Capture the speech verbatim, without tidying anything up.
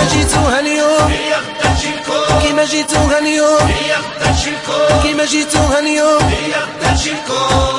كيما جيتوها اليوم هي غدا تجي الكون كيما جيتوها اليوم هي غدا تجي الكون كيما جيتوها اليوم هي غدا تجي الكون